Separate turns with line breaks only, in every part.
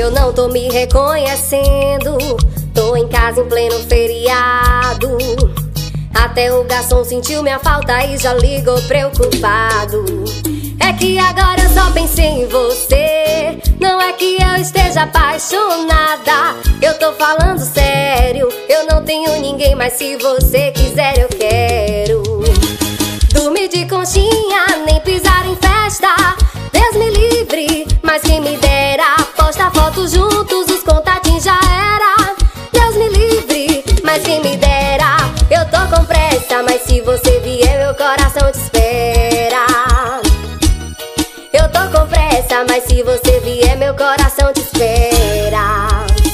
Eu não tô me reconhecendo, tô em casa em pleno feriado. Até o garçom sentiu minha falta e já ligou preocupado. É que agora eu só pensei em você, não é que eu esteja apaixonada. Eu tô falando sério, eu não tenho ninguém, mas se você quiser eu quero. Dormir de conchinha, nem pisar em festa, Deus me livre, mas quem me dera. Posta foto juntos, os contatinhos já era. Deus me livre, mas quem me dera. Eu tô com pressa, mas se você vier meu coração te espera. Eu tô com pressa, mas se você vier meu coração te espera.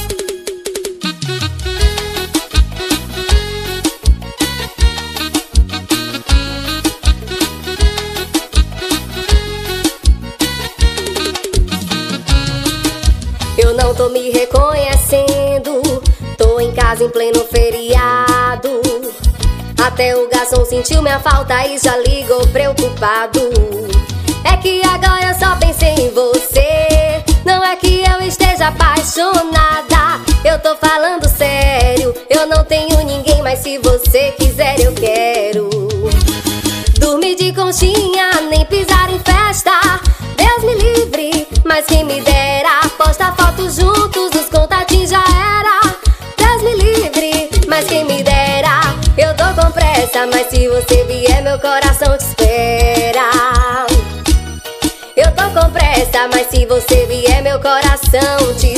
Eu não tô me reconhecendo, tô em casa em pleno feriado. Até o garçom sentiu minha falta e já ligou preocupado. É que agora eu só pensei em você, não é que eu esteja apaixonada. Eu tô falando sério, eu não tenho ninguém, mas se você quiser eu quero. Dormir de conchinha, nem pisar em festa, Deus me livre, mas quem me dera. Posta foto juntos, os contatinhos já era. Deus me livre, mas quem me dera. Eu tô com pressa, mas se você vier meu coração te espera. Eu tô com pressa, mas se você vier meu coração te